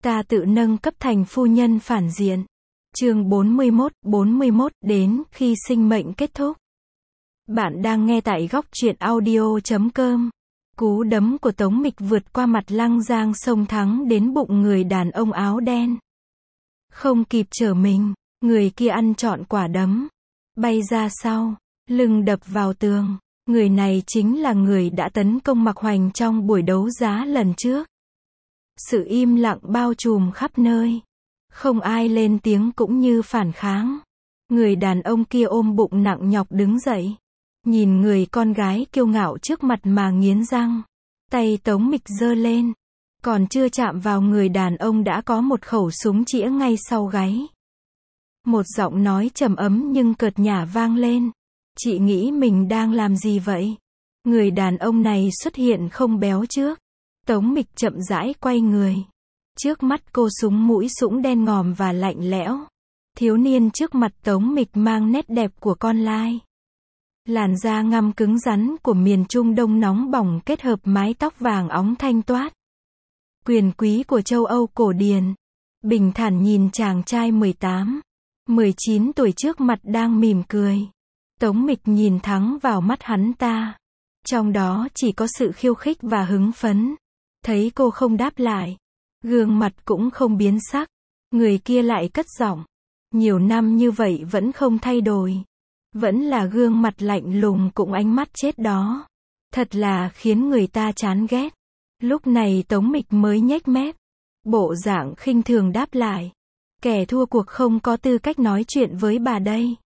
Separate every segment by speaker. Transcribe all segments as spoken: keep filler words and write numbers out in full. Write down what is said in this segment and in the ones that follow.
Speaker 1: Ta tự nâng cấp thành phu nhân phản diện. Chương bốn mươi mốt, bốn mươi mốt, đến khi sinh mệnh kết thúc. Bạn đang nghe tại góc truyện audio chấm com. Cú đấm của Tống Mịch vượt qua mặt Lăng Giang xông thẳng đến bụng người đàn ông áo đen. Không kịp trở mình, người kia ăn trọn quả đấm, bay ra sau, lưng đập vào tường. Người này chính là người đã tấn công Mạc Hoành trong buổi đấu giá lần trước. Sự im lặng bao trùm khắp nơi. Không ai lên tiếng cũng như phản kháng. Người đàn ông kia ôm bụng nặng nhọc đứng dậy. Nhìn người con gái kiêu ngạo trước mặt mà nghiến răng. Tay Tống Mịch giơ lên. Còn chưa chạm vào người đàn ông đã có một khẩu súng chĩa ngay sau gáy. Một giọng nói trầm ấm nhưng cợt nhả vang lên. Chị nghĩ mình đang làm gì vậy? Người đàn ông này xuất hiện không béo trước. Tống Mịch chậm rãi quay người. Trước mắt cô súng mũi sũng đen ngòm và lạnh lẽo. Thiếu niên trước mặt Tống Mịch mang nét đẹp của con lai. Làn da ngăm cứng rắn của miền Trung Đông nóng bỏng kết hợp mái tóc vàng óng thanh toát. Quyền quý của châu Âu cổ điển. Bình thản nhìn chàng trai mười tám, mười chín tuổi trước mặt đang mỉm cười. Tống Mịch nhìn thẳng vào mắt hắn ta. Trong đó chỉ có sự khiêu khích và hứng phấn. Thấy cô không đáp lại. Gương mặt cũng không biến sắc. Người kia lại cất giọng. Nhiều năm như vậy vẫn không thay đổi. Vẫn là gương mặt lạnh lùng cũng ánh mắt chết đó. Thật là khiến người ta chán ghét. Lúc này Tống Mịch mới nhếch mép. Bộ dạng khinh thường đáp lại. Kẻ thua cuộc không có tư cách nói chuyện với bà đây.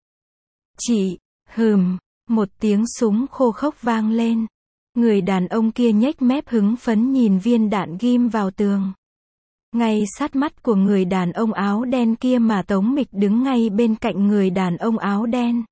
Speaker 1: Chị, hừm, một tiếng súng khô khốc vang lên. Người đàn ông kia nhếch mép hứng phấn nhìn viên đạn ghim vào tường. Ngay sát mắt của người đàn ông áo đen kia mà Tống Mịch đứng ngay bên cạnh người đàn ông áo đen.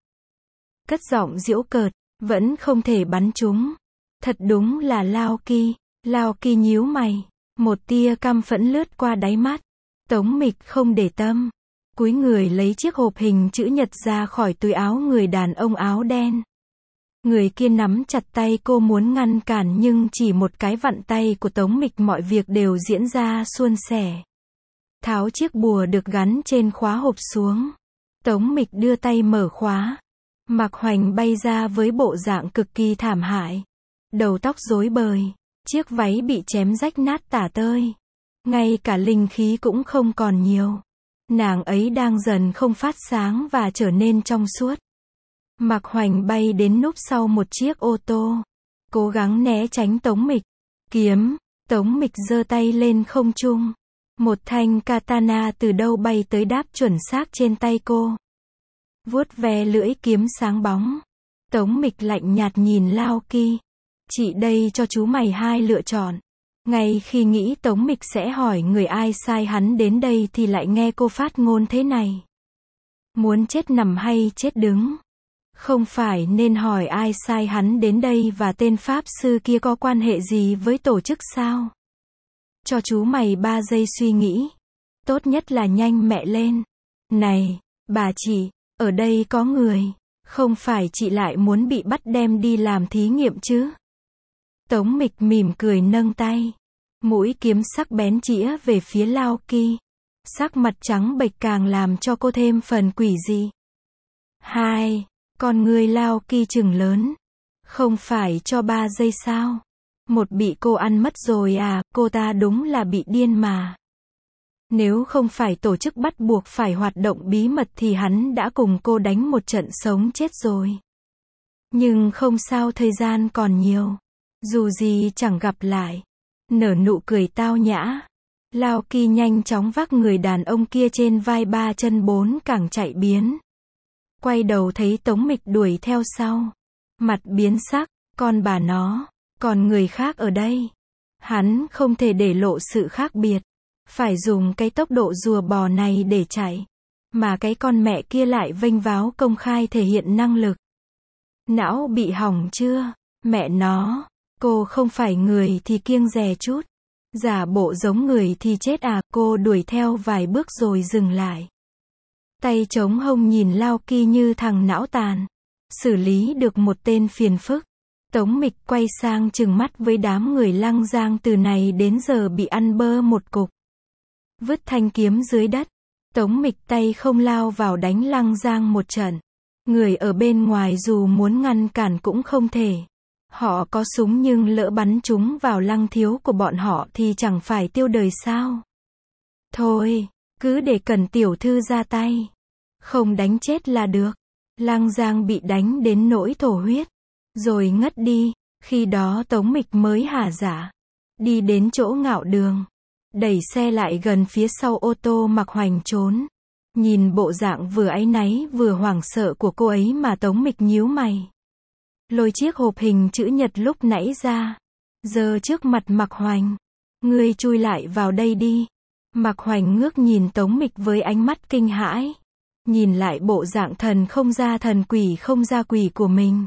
Speaker 1: Cất giọng giễu cợt, vẫn không thể bắn trúng. Thật đúng là Lao Kỳ. Lao Kỳ nhíu mày. Một tia căm phẫn lướt qua đáy mắt. Tống Mịch không để tâm. Cúi người lấy chiếc hộp hình chữ nhật ra khỏi túi áo người đàn ông áo đen. Người kia nắm chặt tay cô muốn ngăn cản nhưng chỉ một cái vặn tay của Tống Mịch mọi việc đều diễn ra suôn sẻ. Tháo chiếc bùa được gắn trên khóa hộp xuống. Tống Mịch đưa tay mở khóa. Mạc Hoành bay ra với bộ dạng cực kỳ thảm hại. Đầu tóc rối bời. Chiếc váy bị chém rách nát tả tơi. Ngay cả linh khí cũng không còn nhiều. Nàng ấy đang dần không phát sáng và trở nên trong suốt. Mạc Hoành bay đến núp sau một chiếc ô tô. Cố gắng né tránh Tống Mịch. Kiếm. Tống Mịch giơ tay lên không trung. Một thanh katana từ đâu bay tới đáp chuẩn xác trên tay cô. Vuốt ve lưỡi kiếm sáng bóng. Tống Mịch lạnh nhạt nhìn Lao Kỳ. Chị đây cho chú mày hai lựa chọn. Ngay khi nghĩ Tống Mịch sẽ hỏi người ai sai hắn đến đây thì lại nghe cô phát ngôn thế này. Muốn chết nằm hay chết đứng? Không phải nên hỏi ai sai hắn đến đây và tên pháp sư kia có quan hệ gì với tổ chức sao? Cho chú mày ba giây suy nghĩ. Tốt nhất là nhanh mẹ lên. Này, bà chị, ở đây có người. Không phải chị lại muốn bị bắt đem đi làm thí nghiệm chứ? Tống Mịch mỉm cười nâng tay. Mũi kiếm sắc bén chĩa về phía Lao Kỳ. Sắc mặt trắng bệch càng làm cho cô thêm phần quỷ dị. Hai, con người Lao Kỳ trừng lớn. Không phải cho ba giây sao? Một bị cô ăn mất rồi à, cô ta đúng là bị điên mà. Nếu không phải tổ chức bắt buộc phải hoạt động bí mật thì hắn đã cùng cô đánh một trận sống chết rồi. Nhưng không sao, thời gian còn nhiều. Dù gì chẳng gặp lại. Nở nụ cười tao nhã. Lao Kỳ nhanh chóng vác người đàn ông kia trên vai ba chân bốn cẳng chạy biến. Quay đầu thấy Tống Mịch đuổi theo sau. Mặt biến sắc, con bà nó, còn người khác ở đây. Hắn không thể để lộ sự khác biệt. Phải dùng cái tốc độ rùa bò này để chạy. Mà cái con mẹ kia lại vênh váo công khai thể hiện năng lực. Não bị hỏng chưa? Mẹ nó, cô không phải người thì kiêng dè chút. Giả bộ giống người thì chết à? Cô đuổi theo vài bước rồi dừng lại. Tay chống hông nhìn Lao Kỳ như thằng não tàn. Xử lý được một tên phiền phức. Tống Mịch quay sang trừng mắt với đám người Lăng Giang từ này đến giờ bị ăn bơ một cục. vứt thanh kiếm dưới đất. Tống Mịch tay không lao vào đánh Lăng Giang một trận. Người ở bên ngoài dù muốn ngăn cản cũng không thể. Họ có súng nhưng lỡ bắn chúng vào Lăng thiếu của bọn họ thì chẳng phải tiêu đời sao? Thôi, cứ để Cẩn tiểu thư ra tay. Không đánh chết là được. Lăng Giang bị đánh đến nỗi thổ huyết, rồi ngất đi. Khi đó Tống Mịch mới hả dạ. Đi đến chỗ Ngạo Đường. Đẩy xe lại gần phía sau ô tô Mạc Hoành trốn. Nhìn bộ dạng vừa áy náy vừa hoảng sợ của cô ấy mà Tống Mịch nhíu mày. Lôi chiếc hộp hình chữ nhật lúc nãy ra. Giơ trước mặt Mạc Hoành. Ngươi chui lại vào đây đi. Mạc Hoành ngước nhìn Tống Mịch với ánh mắt kinh hãi. Nhìn lại bộ dạng thần không ra thần quỷ không ra quỷ của mình.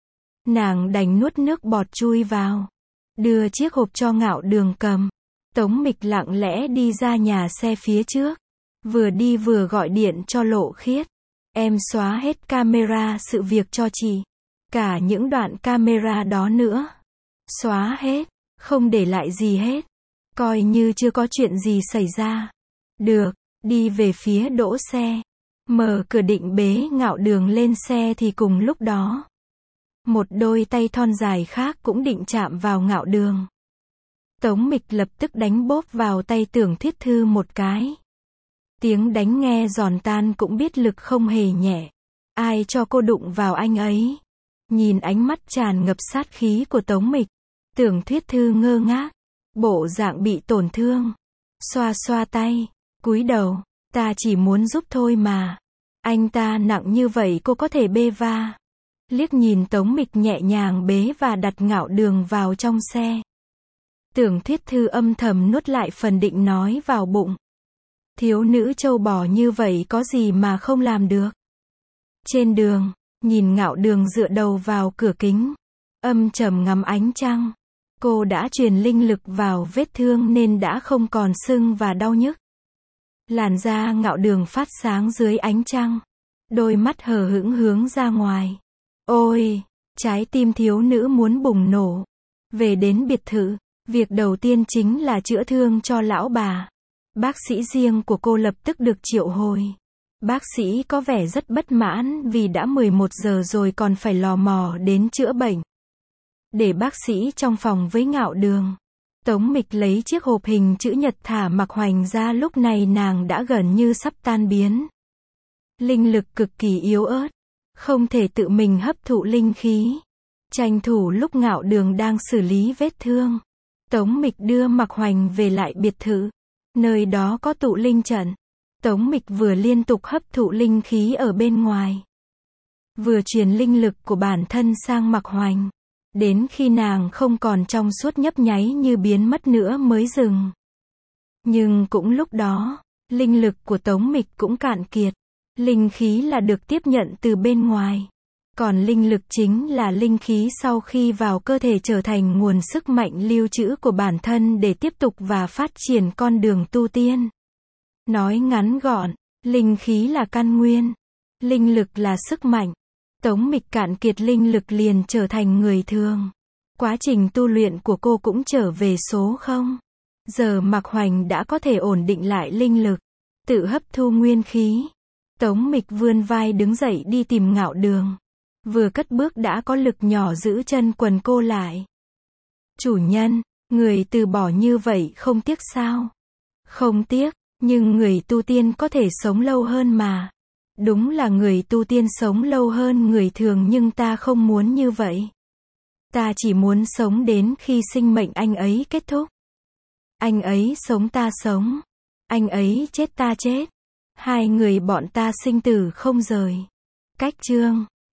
Speaker 1: Nàng đành nuốt nước bọt chui vào. Đưa chiếc hộp cho Ngạo Đường cầm. Tống Mịch lặng lẽ đi ra nhà xe phía trước. Vừa đi vừa gọi điện cho Lộ Khiết. Em xóa hết camera sự việc cho chị. Cả những đoạn camera đó nữa. Xóa hết. Không để lại gì hết. Coi như chưa có chuyện gì xảy ra. Được. Đi về phía đỗ xe. Mở cửa định bế Ngạo Đường lên xe thì cùng lúc đó. Một đôi tay thon dài khác cũng định chạm vào Ngạo Đường. Tống Mịch lập tức đánh bóp vào tay Tưởng Thuyết Thư một cái. Tiếng đánh nghe giòn tan cũng biết lực không hề nhẹ. Ai cho cô đụng vào anh ấy? Nhìn ánh mắt tràn ngập sát khí của Tống Mịch. Tưởng Thuyết Thư ngơ ngác. Bộ dạng bị tổn thương. Xoa xoa tay. Cúi đầu. Ta chỉ muốn giúp thôi mà. Anh ta nặng như vậy cô có thể bê va. Liếc nhìn Tống Mịch nhẹ nhàng bế và đặt Ngạo Đường vào trong xe. Tưởng Thuyết Thư âm thầm nuốt lại phần định nói vào bụng. Thiếu nữ trâu bò như vậy có gì mà không làm được. Trên đường, nhìn Ngạo Đường dựa đầu vào cửa kính. Âm trầm ngắm ánh trăng. Cô đã truyền linh lực vào vết thương nên đã không còn sưng và đau nhức. Làn da Ngạo Đường phát sáng dưới ánh trăng. Đôi mắt hờ hững hướng ra ngoài. Ôi, trái tim thiếu nữ muốn bùng nổ. Về đến biệt thự, việc đầu tiên chính là chữa thương cho lão bà. Bác sĩ riêng của cô lập tức được triệu hồi. Bác sĩ có vẻ rất bất mãn vì đã mười một giờ rồi còn phải lò mò đến chữa bệnh. Để bác sĩ trong phòng với Ngạo Đường. Tống Mịch lấy chiếc hộp hình chữ nhật thả Mạc Hoành ra, lúc này nàng đã gần như sắp tan biến. Linh lực cực kỳ yếu ớt. Không thể tự mình hấp thụ linh khí. Tranh thủ lúc Ngạo Đường đang xử lý vết thương. Tống Mịch đưa Mạc Hoành về lại biệt thự. Nơi đó có tụ linh trận. Tống Mịch vừa liên tục hấp thụ linh khí ở bên ngoài. Vừa truyền linh lực của bản thân sang Mạc Hoành. Đến khi nàng không còn trong suốt nhấp nháy như biến mất nữa mới dừng. Nhưng cũng lúc đó, linh lực của Tống Mịch cũng cạn kiệt. Linh khí là được tiếp nhận từ bên ngoài. Còn linh lực chính là linh khí sau khi vào cơ thể trở thành nguồn sức mạnh lưu trữ của bản thân để tiếp tục và phát triển con đường tu tiên. Nói ngắn gọn, linh khí là căn nguyên. Linh lực là sức mạnh. Tống Mịch cạn kiệt linh lực liền trở thành người thường. Quá trình tu luyện của cô cũng trở về số không. Giờ Mạc Hoành đã có thể ổn định lại linh lực, tự hấp thu nguyên khí. Tống Mịch vươn vai đứng dậy đi tìm Ngạo Đường. Vừa cất bước đã có lực nhỏ giữ chân quần cô lại. Chủ nhân, người từ bỏ như vậy không tiếc sao? Không tiếc, nhưng người tu tiên có thể sống lâu hơn mà. Đúng là người tu tiên sống lâu hơn người thường nhưng ta không muốn như vậy. Ta chỉ muốn sống đến khi sinh mệnh anh ấy kết thúc. Anh ấy sống ta sống. Anh ấy chết ta chết. Hai người bọn ta sinh tử không rời. Cách chương